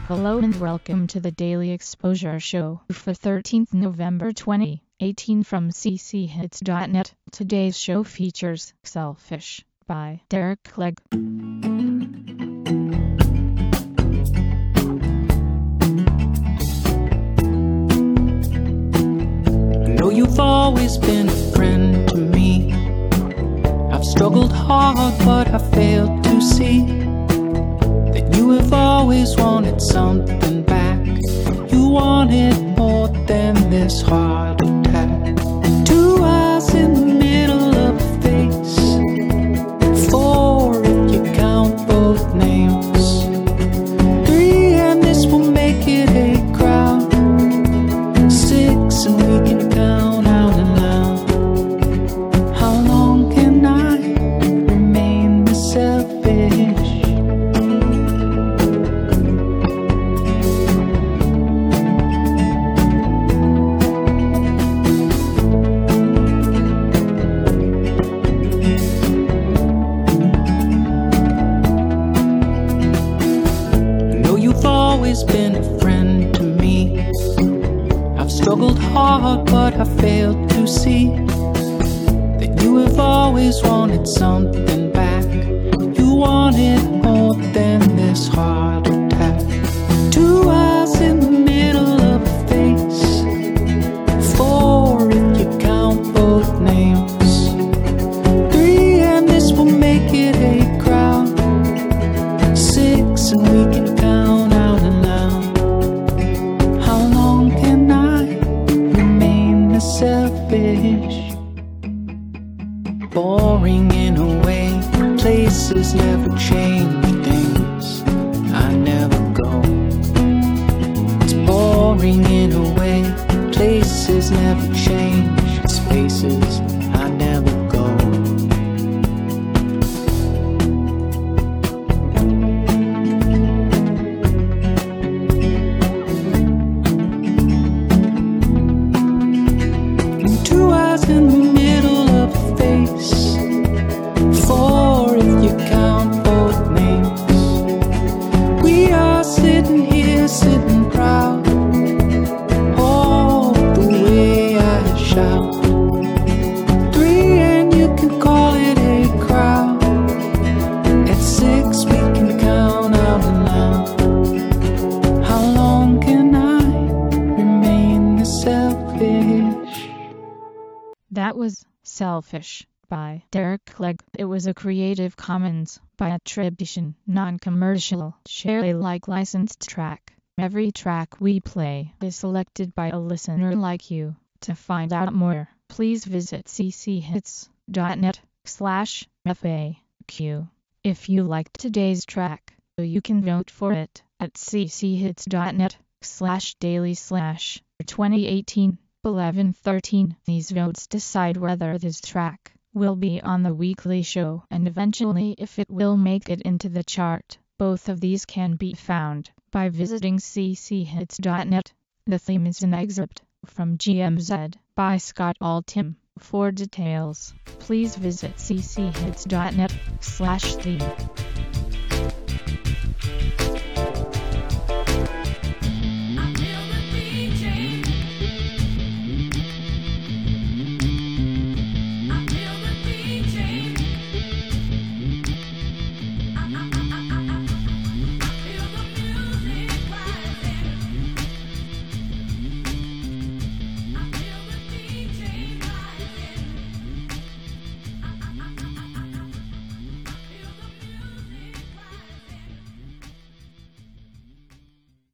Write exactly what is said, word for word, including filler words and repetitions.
Hello and welcome to the Daily Exposure Show for thirteenth November twenty eighteen from c c hits dot net. Today's show features Selfish by Derek Clegg. I know you've always been a friend to me. I've struggled hard, but I failed to see that you have always wanted something back. You wanted more than this heart attack. Two eyes in the middle of a face, four if you count both names, three and this will make it a crowd, six and we can count out and loud. How long can I remain this selfish? Always been a friend to me. I've struggled hard, but I failed to see that you have always wanted something back. You wanted more than this heart attack. Two eyes in the middle of a face, four if you count both names, three and this will make it a crowd, six and we can count out and loud. How long can I remain this selfish? Boring in a way, places never change, things I never go. It's boring in a way, places never change, spaces I never go. Two eyes in the middle of a face, four if you count both names. We are sitting here, sitting proud, oh, the way I shout. Three and you can call it a crowd. At six we can count out loud. How long can I remain this selfish? That was Selfish by Derek Clegg. It was a Creative Commons by attribution, non-commercial, share Alike licensed track. Every track we play is selected by a listener like you. To find out more, please visit c c hits dot net slash F A Q. If you liked today's track, you can vote for it at c c hits dot net slash daily slash twenty eighteen eleven thirteen. These votes decide whether this track will be on the weekly show and eventually if it will make it into the chart. Both of these can be found by visiting c c hits dot net. The theme is an excerpt from G M Z by Scott Altham. For details, please visit c c hits dot net slash theme.